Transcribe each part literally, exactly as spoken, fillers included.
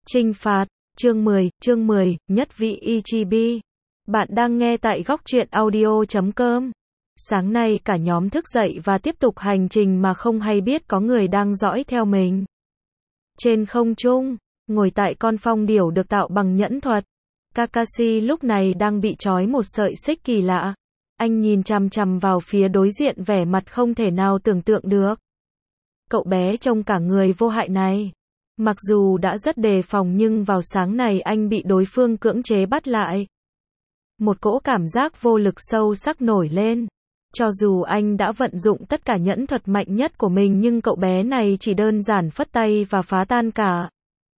Chinh phạt, chương mười, chương mười, nhất vị Ichibi. Bạn đang nghe tại góc truyện audio chấm com. Sáng nay cả nhóm thức dậy và tiếp tục hành trình mà không hay biết có người đang dõi theo mình. Trên không trung, ngồi tại con phong điểu được tạo bằng nhẫn thuật, Kakashi lúc này đang bị trói một sợi xích kỳ lạ. Anh nhìn chằm chằm vào phía đối diện vẻ mặt không thể nào tưởng tượng được. Cậu bé trông cả người vô hại này. Mặc dù đã rất đề phòng nhưng vào sáng này anh bị đối phương cưỡng chế bắt lại. Một cỗ cảm giác vô lực sâu sắc nổi lên. Cho dù anh đã vận dụng tất cả nhẫn thuật mạnh nhất của mình nhưng cậu bé này chỉ đơn giản phất tay và phá tan cả.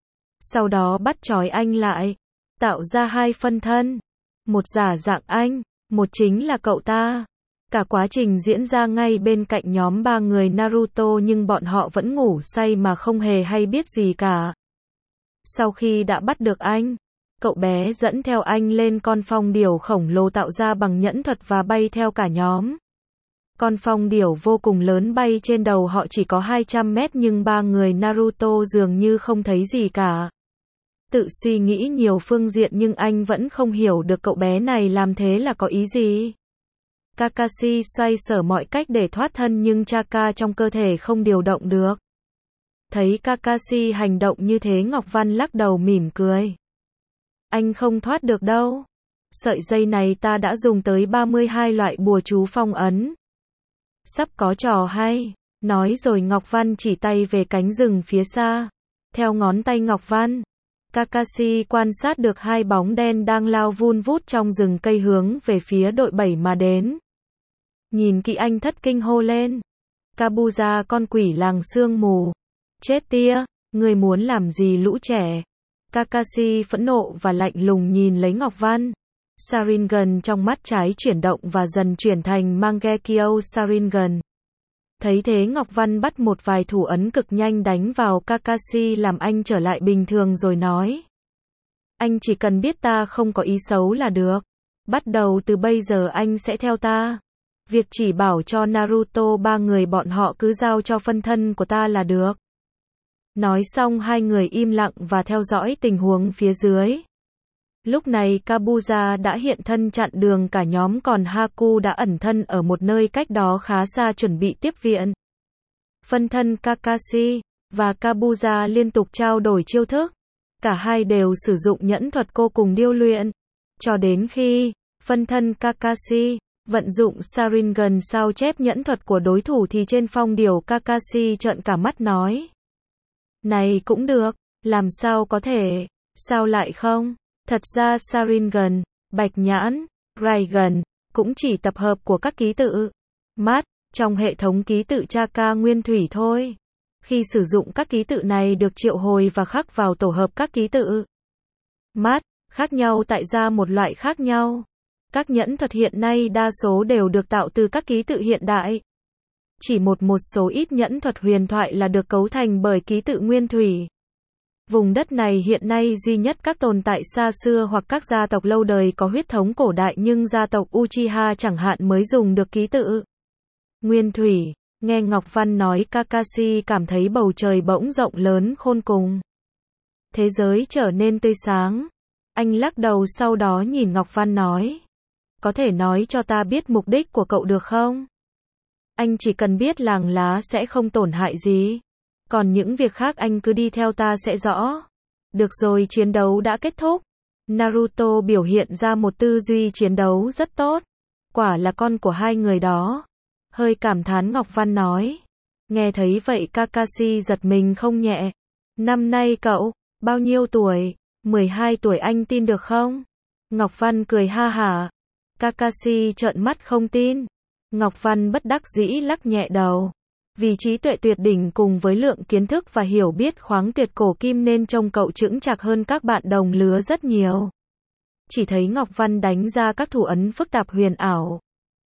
Sau đó bắt trói anh lại, tạo ra hai phân thân. Một giả dạng anh, một chính là cậu ta. Cả quá trình diễn ra ngay bên cạnh nhóm ba người Naruto nhưng bọn họ vẫn ngủ say mà không hề hay biết gì cả. Sau khi đã bắt được anh, cậu bé dẫn theo anh lên con phong điểu khổng lồ tạo ra bằng nhẫn thuật và bay theo cả nhóm. Con phong điểu vô cùng lớn bay trên đầu họ chỉ có hai trăm mét nhưng ba người Naruto dường như không thấy gì cả. Tự suy nghĩ nhiều phương diện nhưng anh vẫn không hiểu được cậu bé này làm thế là có ý gì. Kakashi xoay sở mọi cách để thoát thân nhưng Chaka trong cơ thể không điều động được. Thấy Kakashi hành động như thế Ngọc Văn lắc đầu mỉm cười. Anh không thoát được đâu. Sợi dây này ta đã dùng tới ba mươi hai loại bùa chú phong ấn. Sắp có trò hay. Nói rồi Ngọc Văn chỉ tay về cánh rừng phía xa. Theo ngón tay Ngọc Văn, Kakashi quan sát được hai bóng đen đang lao vun vút trong rừng cây hướng về phía đội bảy mà đến. Nhìn kỹ anh thất kinh hô lên. Kabuza con quỷ làng sương mù. Chết tia, người muốn làm gì lũ trẻ? Kakashi phẫn nộ và lạnh lùng nhìn lấy Ngọc Văn. Sharingan trong mắt trái chuyển động và dần chuyển thành Mangekyo Sharingan. Thấy thế Ngọc Văn bắt một vài thủ ấn cực nhanh đánh vào Kakashi làm anh trở lại bình thường rồi nói. Anh chỉ cần biết ta không có ý xấu là được. Bắt đầu từ bây giờ anh sẽ theo ta. Việc chỉ bảo cho Naruto ba người bọn họ cứ giao cho phân thân của ta là được. Nói xong hai người im lặng và theo dõi tình huống phía dưới. Lúc này Kabuza đã hiện thân chặn đường cả nhóm còn Haku đã ẩn thân ở một nơi cách đó khá xa chuẩn bị tiếp viện. Phân thân Kakashi và Kabuza liên tục trao đổi chiêu thức. Cả hai đều sử dụng nhẫn thuật cô cùng điêu luyện. Cho đến khi phân thân Kakashi vận dụng Sharingan sao chép nhẫn thuật của đối thủ thì trên phong điểu Kakashi trợn cả mắt nói. Này cũng được, làm sao có thể, sao lại không? Thật ra Sharingan, Bạch Nhãn, Raiden cũng chỉ tập hợp của các ký tự mát trong hệ thống ký tự Chaka nguyên thủy thôi. Khi sử dụng các ký tự này được triệu hồi và khắc vào tổ hợp các ký tự mát khác nhau tạo ra một loại khác nhau. Các nhẫn thuật hiện nay đa số đều được tạo từ các ký tự hiện đại. Chỉ một một số ít nhẫn thuật huyền thoại là được cấu thành bởi ký tự nguyên thủy. Vùng đất này hiện nay duy nhất các tồn tại xa xưa hoặc các gia tộc lâu đời có huyết thống cổ đại nhưng gia tộc Uchiha chẳng hạn mới dùng được ký tự nguyên thủy. Nghe Ngọc Văn nói Kakashi cảm thấy bầu trời bỗng rộng lớn khôn cùng. Thế giới trở nên tươi sáng. Anh lắc đầu sau đó nhìn Ngọc Văn nói. Có thể nói cho ta biết mục đích của cậu được không? Anh chỉ cần biết làng lá sẽ không tổn hại gì. Còn những việc khác anh cứ đi theo ta sẽ rõ. Được rồi, chiến đấu đã kết thúc. Naruto biểu hiện ra một tư duy chiến đấu rất tốt. Quả là con của hai người đó. Hơi cảm thán Ngọc Văn nói. Nghe thấy vậy Kakashi giật mình không nhẹ. Năm nay cậu, bao nhiêu tuổi? mười hai tuổi anh tin được không? Ngọc Văn cười ha hả. Kakashi trợn mắt không tin. Ngọc Văn bất đắc dĩ lắc nhẹ đầu. Vì trí tuệ tuyệt đỉnh cùng với lượng kiến thức và hiểu biết khoáng tuyệt cổ kim nên trông cậu chững chạc hơn các bạn đồng lứa rất nhiều. Chỉ thấy Ngọc Văn đánh ra các thủ ấn phức tạp huyền ảo.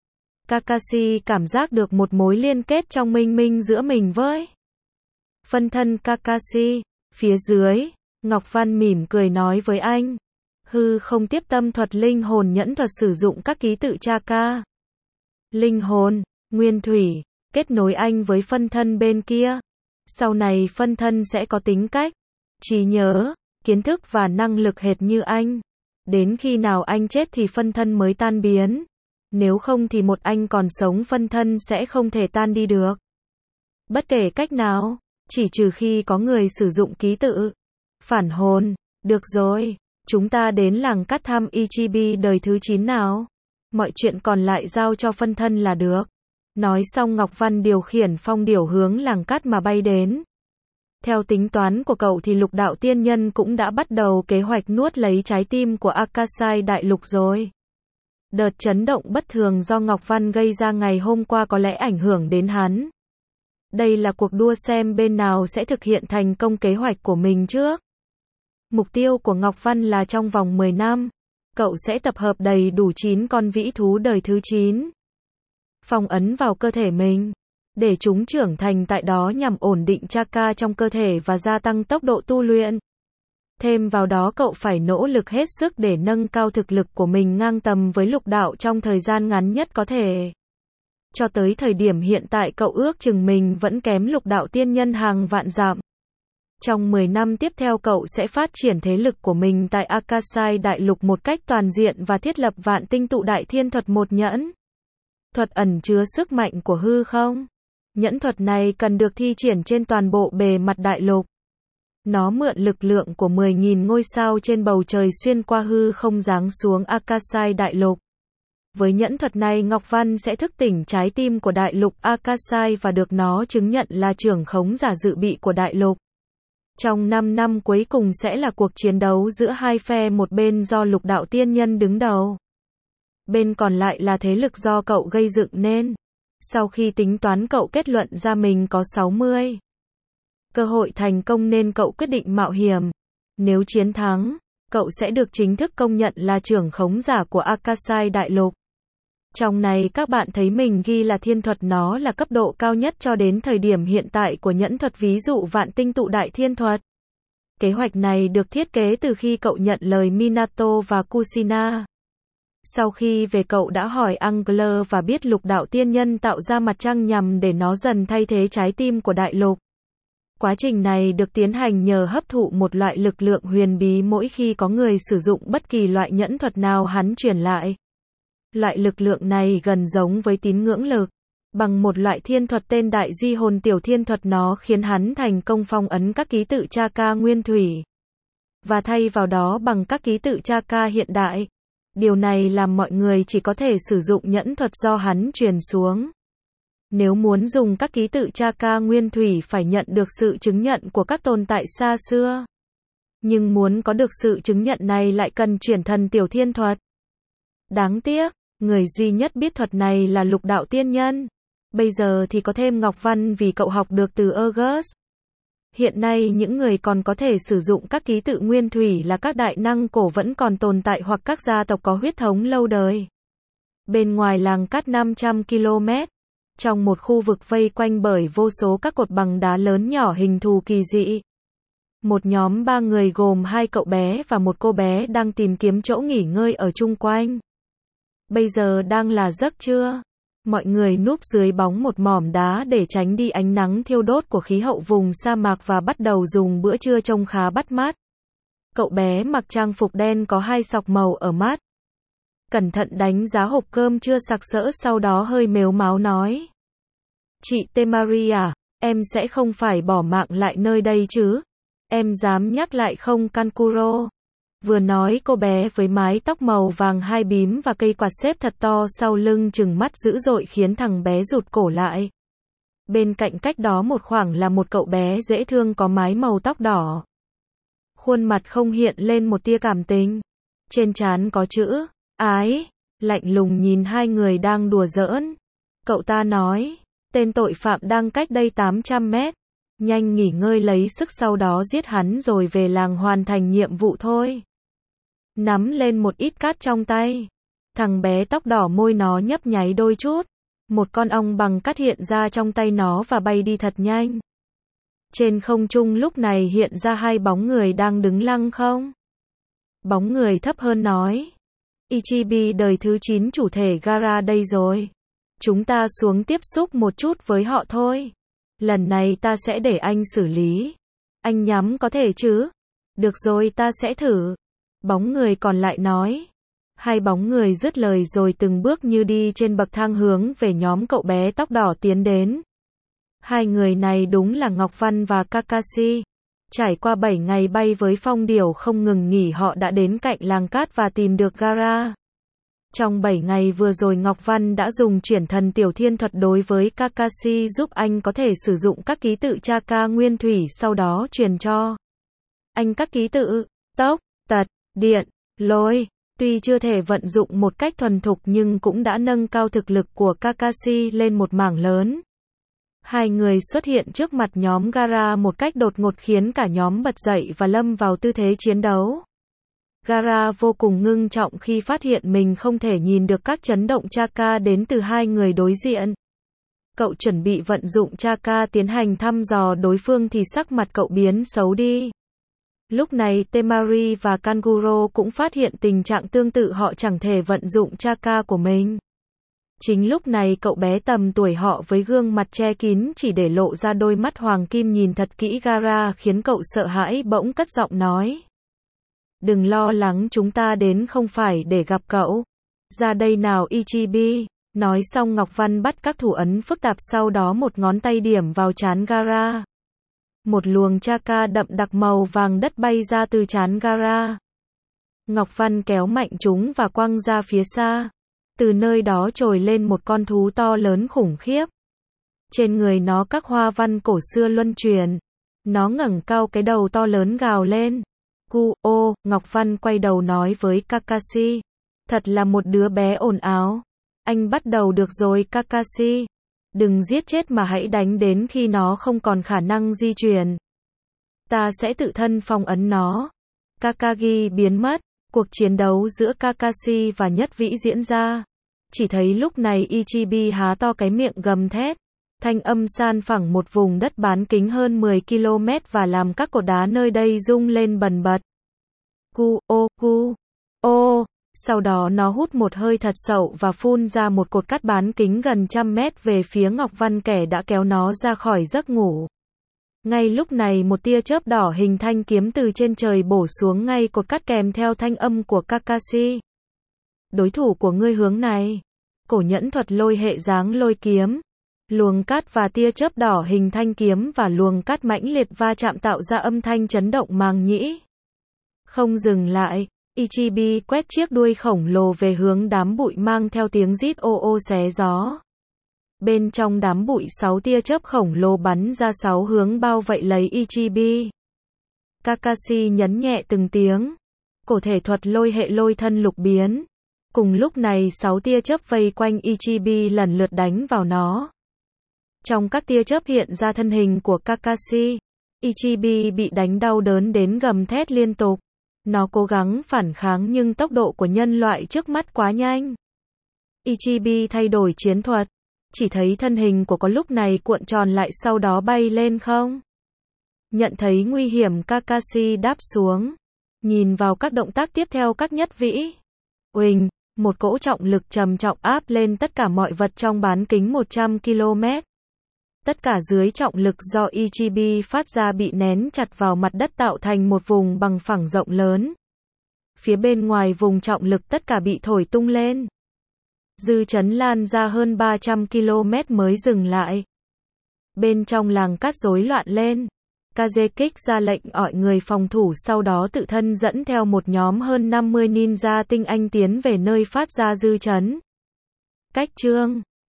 Kakashi cảm giác được một mối liên kết trong minh minh giữa mình với phân thân Kakashi. Phía dưới, Ngọc Văn mỉm cười nói với anh. Hư không tiếp tâm thuật linh hồn nhẫn thuật sử dụng các ký tự Chaka. Linh hồn, nguyên thủy, kết nối anh với phân thân bên kia. Sau này phân thân sẽ có tính cách, trí nhớ, kiến thức và năng lực hệt như anh. Đến khi nào anh chết thì phân thân mới tan biến. Nếu không thì một anh còn sống phân thân sẽ không thể tan đi được. Bất kể cách nào, chỉ trừ khi có người sử dụng ký tự. Phản hồn, được rồi, chúng ta đến làng cắt thăm Ichibi đời thứ chín nào. Mọi chuyện còn lại giao cho phân thân là được. Nói xong Ngọc Văn điều khiển phong điểu hướng làng cắt mà bay đến. Theo tính toán của cậu thì lục đạo tiên nhân cũng đã bắt đầu kế hoạch nuốt lấy trái tim của Akasai Đại Lục rồi. Đợt chấn động bất thường do Ngọc Văn gây ra ngày hôm qua có lẽ ảnh hưởng đến hắn. Đây là cuộc đua xem bên nào sẽ thực hiện thành công kế hoạch của mình trước. Mục tiêu của Ngọc Văn là trong vòng mười năm, cậu sẽ tập hợp đầy đủ chín con vĩ thú đời thứ chín. Phong ấn vào cơ thể mình, để chúng trưởng thành tại đó nhằm ổn định chakra trong cơ thể và gia tăng tốc độ tu luyện. Thêm vào đó cậu phải nỗ lực hết sức để nâng cao thực lực của mình ngang tầm với lục đạo trong thời gian ngắn nhất có thể. Cho tới thời điểm hiện tại cậu ước chừng mình vẫn kém lục đạo tiên nhân hàng vạn dặm. Trong mười năm tiếp theo cậu sẽ phát triển thế lực của mình tại Akasai Đại Lục một cách toàn diện và thiết lập vạn tinh tụ đại thiên thuật một nhẫn. Thuật ẩn chứa sức mạnh của hư không. Nhẫn thuật này cần được thi triển trên toàn bộ bề mặt đại lục. Nó mượn lực lượng của mười nghìn ngôi sao trên bầu trời xuyên qua hư không giáng xuống Akasai Đại Lục. Với nhẫn thuật này Ngọc Văn sẽ thức tỉnh trái tim của đại lục Akasai và được nó chứng nhận là trưởng khống giả dự bị của đại lục. Trong năm năm cuối cùng sẽ là cuộc chiến đấu giữa hai phe, một bên do lục đạo tiên nhân đứng đầu. Bên còn lại là thế lực do cậu gây dựng nên. Sau khi tính toán cậu kết luận ra mình có sáu mươi cơ hội thành công nên cậu quyết định mạo hiểm. Nếu chiến thắng, cậu sẽ được chính thức công nhận là trưởng khống giả của Akasai Đại Lục. Trong này các bạn thấy mình ghi là thiên thuật, nó là cấp độ cao nhất cho đến thời điểm hiện tại của nhẫn thuật, ví dụ vạn tinh tụ đại thiên thuật. Kế hoạch này được thiết kế từ khi cậu nhận lời Minato và Kushina. Sau khi về cậu đã hỏi Angler và biết lục đạo tiên nhân tạo ra mặt trăng nhằm để nó dần thay thế trái tim của đại lục. Quá trình này được tiến hành nhờ hấp thụ một loại lực lượng huyền bí mỗi khi có người sử dụng bất kỳ loại nhẫn thuật nào hắn truyền lại. Loại lực lượng này gần giống với tín ngưỡng lực. Bằng một loại thiên thuật tên Đại Di Hồn Tiểu Thiên Thuật, nó khiến hắn thành công phong ấn các ký tự chakra nguyên thủy. Và thay vào đó bằng các ký tự chakra hiện đại. Điều này làm mọi người chỉ có thể sử dụng nhẫn thuật do hắn truyền xuống. Nếu muốn dùng các ký tự chakra nguyên thủy phải nhận được sự chứng nhận của các tồn tại xa xưa. Nhưng muốn có được sự chứng nhận này lại cần chuyển thần Tiểu Thiên Thuật. Đáng tiếc, người duy nhất biết thuật này là lục đạo tiên nhân. Bây giờ thì có thêm Ngọc Văn vì cậu học được từ August. Hiện nay những người còn có thể sử dụng các ký tự nguyên thủy là các đại năng cổ vẫn còn tồn tại hoặc các gia tộc có huyết thống lâu đời. Bên ngoài làng cắt năm trăm ki lô mét, trong một khu vực vây quanh bởi vô số các cột bằng đá lớn nhỏ hình thù kỳ dị. Một nhóm ba người gồm hai cậu bé và một cô bé đang tìm kiếm chỗ nghỉ ngơi ở chung quanh. Bây giờ đang là giấc trưa. Mọi người núp dưới bóng một mỏm đá để tránh đi ánh nắng thiêu đốt của khí hậu vùng sa mạc và bắt đầu dùng bữa trưa trông khá bắt mắt. Cậu bé mặc trang phục đen có hai sọc màu ở mắt. Cẩn thận đánh giá hộp cơm chưa sặc sỡ, sau đó hơi mếu máo nói. Chị Temari à, em sẽ không phải bỏ mạng lại nơi đây chứ? Em dám nhắc lại không Kankuro? Vừa nói cô bé với mái tóc màu vàng hai bím và cây quạt xếp thật to sau lưng trừng mắt dữ dội khiến thằng bé rụt cổ lại. Bên cạnh cách đó một khoảng là một cậu bé dễ thương có mái màu tóc đỏ. Khuôn mặt không hiện lên một tia cảm tình. Trên trán có chữ ái, lạnh lùng nhìn hai người đang đùa giỡn. Cậu ta nói, tên tội phạm đang cách đây tám trăm mét. Nhanh nghỉ ngơi lấy sức sau đó giết hắn rồi về làng hoàn thành nhiệm vụ thôi. Nắm lên một ít cát trong tay. Thằng bé tóc đỏ môi nó nhấp nháy đôi chút. Một con ong bằng cát hiện ra trong tay nó và bay đi thật nhanh. Trên không trung lúc này hiện ra hai bóng người đang đứng lăng không. Bóng người thấp hơn nói. Ichibi đời thứ chín chủ thể Gaara đây rồi. Chúng ta xuống tiếp xúc một chút với họ thôi. Lần này ta sẽ để anh xử lý. Anh nhắm có thể chứ? Được rồi, ta sẽ thử. Bóng người còn lại nói. Hai bóng người dứt lời rồi từng bước như đi trên bậc thang hướng về nhóm cậu bé tóc đỏ tiến đến. Hai người này đúng là Ngọc Văn và Kakashi. Trải qua bảy ngày bay với phong điểu không ngừng nghỉ, họ đã đến cạnh làng cát và tìm được Gaara. Trong bảy ngày vừa rồi, Ngọc Văn đã dùng chuyển thần tiểu thiên thuật đối với Kakashi, giúp anh có thể sử dụng các ký tự Chaka nguyên thủy, sau đó truyền cho anh các ký tự tốc, tật, điện, lôi. Tuy chưa thể vận dụng một cách thuần thục nhưng cũng đã nâng cao thực lực của Kakashi lên một mảng lớn. Hai người xuất hiện trước mặt nhóm Gaara một cách đột ngột khiến cả nhóm bật dậy và lâm vào tư thế chiến đấu. Gaara vô cùng ngưng trọng khi phát hiện mình không thể nhìn được các chấn động Chaka đến từ hai người đối diện. Cậu chuẩn bị vận dụng Chaka tiến hành thăm dò đối phương thì sắc mặt cậu biến xấu đi. Lúc này Temari và Kanguro cũng phát hiện tình trạng tương tự, họ chẳng thể vận dụng Chaka của mình. Chính lúc này cậu bé tầm tuổi họ với gương mặt che kín chỉ để lộ ra đôi mắt hoàng kim nhìn thật kỹ Gaara khiến cậu sợ hãi, bỗng cất giọng nói. Đừng lo lắng, chúng ta đến không phải để gặp cậu. Ra đây nào Ichibi. Nói xong Ngọc Văn bắt các thủ ấn phức tạp, sau đó một ngón tay điểm vào trán Gaara. Một luồng Chaka đậm đặc màu vàng đất bay ra từ trán Gaara. Ngọc Văn kéo mạnh chúng và quăng ra phía xa. Từ nơi đó trồi lên một con thú to lớn khủng khiếp. Trên người nó các hoa văn cổ xưa luân chuyển. Nó ngẩng cao cái đầu to lớn gào lên. Cu, ô, Ngọc Văn quay đầu nói với Kakashi. Thật là một đứa bé ồn ào. Anh bắt đầu được rồi Kakashi. Đừng giết chết mà hãy đánh đến khi nó không còn khả năng di chuyển. Ta sẽ tự thân phong ấn nó. Kakagi biến mất. Cuộc chiến đấu giữa Kakashi và Nhất Vĩ diễn ra. Chỉ thấy lúc này Ichibi há to cái miệng gầm thét. Thanh âm san phẳng một vùng đất bán kính hơn mười ki lô mét và làm các cột đá nơi đây rung lên bần bật. Cu, ô, cu, ô. Sau đó nó hút một hơi thật sâu và phun ra một cột cát bán kính gần trăm mét về phía Ngọc Văn, kẻ đã kéo nó ra khỏi giấc ngủ. Ngay lúc này một tia chớp đỏ hình thanh kiếm từ trên trời bổ xuống ngay cột cát kèm theo thanh âm của Kakashi. Đối thủ của ngươi hướng này. Cổ nhẫn thuật lôi hệ dáng lôi kiếm. Luồng cát và tia chớp đỏ hình thanh kiếm và luồng cát mãnh liệt va chạm tạo ra âm thanh chấn động màng nhĩ. Không dừng lại, Ichibi quét chiếc đuôi khổng lồ về hướng đám bụi mang theo tiếng rít ô ô xé gió. Bên trong đám bụi sáu tia chớp khổng lồ bắn ra sáu hướng bao vây lấy Ichibi. Kakashi nhấn nhẹ từng tiếng. Cổ thể thuật lôi hệ lôi thân lục biến. Cùng lúc này sáu tia chớp vây quanh Ichibi lần lượt đánh vào nó. Trong các tia chớp hiện ra thân hình của Kakashi. Ichibi bị đánh đau đớn đến gầm thét liên tục. Nó cố gắng phản kháng nhưng tốc độ của nhân loại trước mắt quá nhanh. Ichibi thay đổi chiến thuật. Chỉ thấy thân hình của có lúc này cuộn tròn lại sau đó bay lên không. Nhận thấy nguy hiểm, Kakashi đáp xuống. Nhìn vào các động tác tiếp theo các Nhất Vĩ. Uỳnh, một cỗ trọng lực trầm trọng áp lên tất cả mọi vật trong bán kính một trăm ki lô mét. Tất cả dưới trọng lực do Ichibi phát ra bị nén chặt vào mặt đất tạo thành một vùng bằng phẳng rộng lớn. Phía bên ngoài vùng trọng lực tất cả bị thổi tung lên. Dư chấn lan ra hơn ba trăm ki lô mét mới dừng lại. Bên trong làng cát rối loạn lên. Kazekik ra lệnh gọi người phòng thủ, sau đó tự thân dẫn theo một nhóm hơn năm mươi ninja tinh anh tiến về nơi phát ra dư chấn. Cách chương